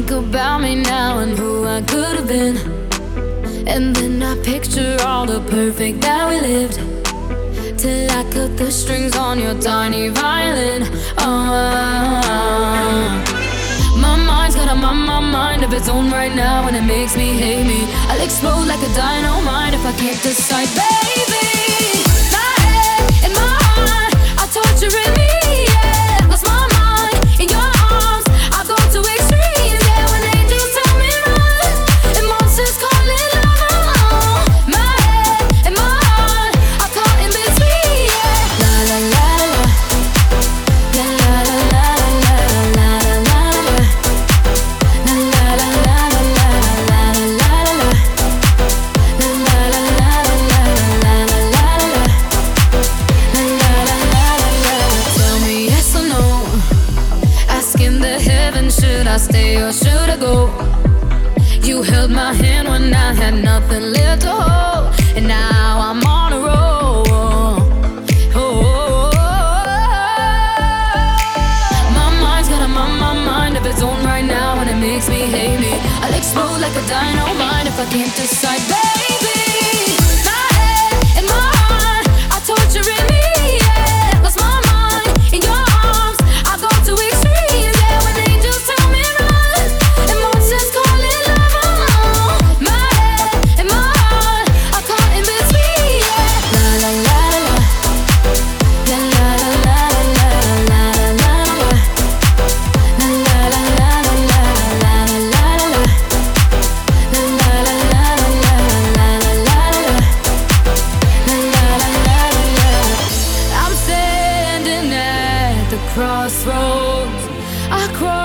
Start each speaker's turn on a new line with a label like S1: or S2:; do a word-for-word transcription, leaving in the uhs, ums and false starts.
S1: think about me now and who I could have been. And then I picture all the perfect that we lived, till I cut the strings on your tiny violin. Oh, my mind's got a my, my mind of its own right now, and it makes me hate me. I'll explode like a dynamite if I can't decide, baby. My head and my heart are torturing me, yeah. Lost my mind in your arms, I go to extremes, yeah. When angels tell me run and monsters call it love. My head and my heart are caught in between, yeah. La la la la, la la la la la la la la, la la la la la la la la la, la la la la la la la la. Tell me yes or no, asking the heavens, should I stay or should I go? You held my hand when I had nothing left to hold, and now I'm on a roll. Oh, my mind's got a my, my mind of its own right now, and it makes me hate me. I'll explode like a dynamite if I can't decide, baby. My head and my heart are torturing me, yeah. Lost my mind in your arms, I go to extremes, yeah. When angels tell me run and monsters call it love. My head and my heart are caught in between, yeah. La la la la, la la la la la la la la, la la la la la la la la, la la la la la la la. I'm standing at the crossroads. I cross